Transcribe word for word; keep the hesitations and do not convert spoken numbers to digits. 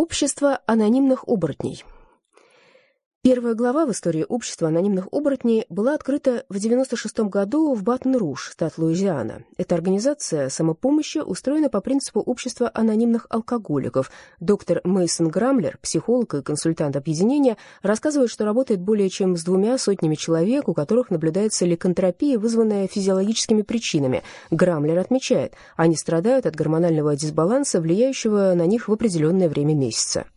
Общество анонимных оборотней. Первая глава в истории общества анонимных оборотней была открыта в девяносто шестом году в Батон-Руж, штат Луизиана. Эта организация самопомощи устроена по принципу общества анонимных алкоголиков. Доктор Мейсон Грамлер, психолог и консультант объединения, рассказывает, что работает более чем с двумя сотнями человек, у которых наблюдается ликантропия, вызванная физиологическими причинами. Грамлер отмечает, они страдают от гормонального дисбаланса, влияющего на них в определенное время месяца.